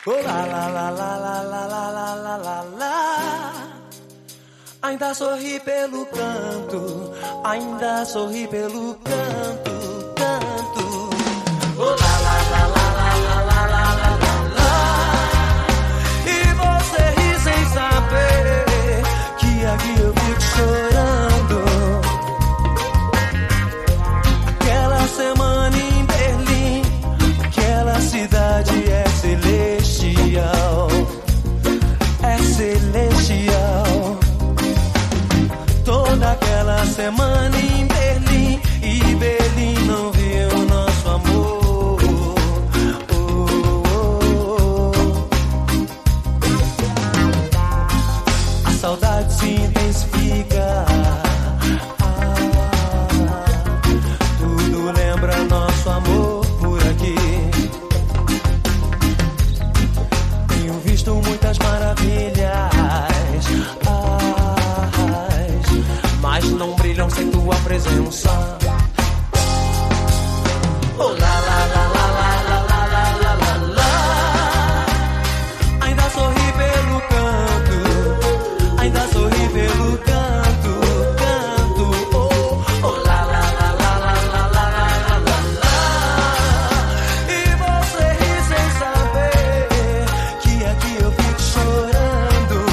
Oh, lá, lá, lá, lá, lá, lá, lá, lá, lá, lá. Ainda sorri pelo canto, ainda sorri pelo canto, canto. Oh, lá, lá, lá, lá, lá, lá, lá, lá, lá, lá. E você ri sem saber que aqui eu fico chorando. Aquela semana em Berlim, aquela cidade é celestial, é celestial. Toda aquela semana em Berlim, e Berlim não viu nosso amor. Oh, oh, oh. A saudade se intensifica. Tudo lembra nosso amor por aqui. Tenho visto muitas maravilhas, mas não brilham sem tua presença. Oh, lá, lá, lá, lá, lá, lá, lá, lá, lá, lá. Ainda sorri pelo canto, ainda sorri pelo canto, canto. Oh, oh, lá, lá, lá, lá, lá, lá, lá, lá, lá, lá. E você ri sem saber que aqui eu fico chorando.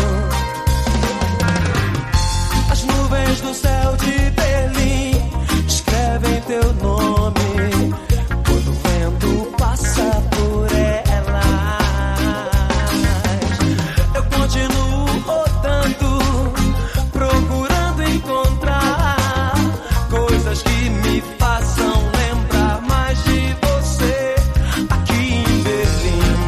As nuvens do céu de Berlim escrevem teu nome quando o vento passa por elas. Eu continuo rodando, procurando encontrar coisas que me façam lembrar mais de você aqui em Berlim.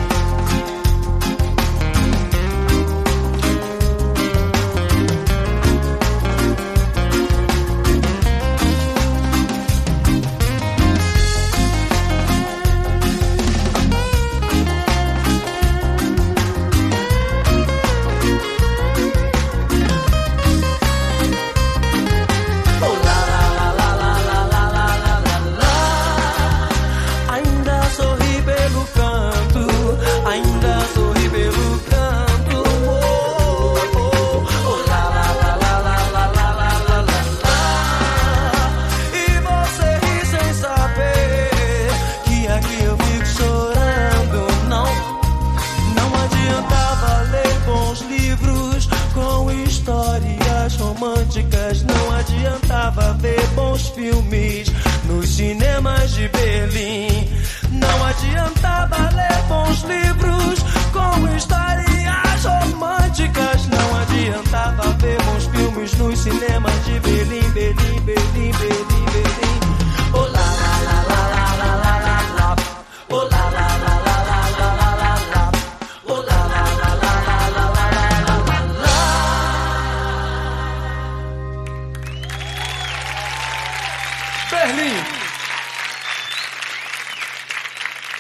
Românticas, não adiantava ver bons filmes nos cinemas de Berlim. Não adiantava ler bons livros com histórias românticas. Não adiantava ver bons filmes nos cinemas de Berlim, Berlim, Berlim, Berlim, Berlim. Oh, lá, lá, lá, lá, lá, lá, lá, lá, lá. Oh, lá, lá, lá, lá, lá, lá, lá, lá, lá. Oh, lá, lá, lá, lá, lá, lá, lá, lá, lá, lá. Berlim.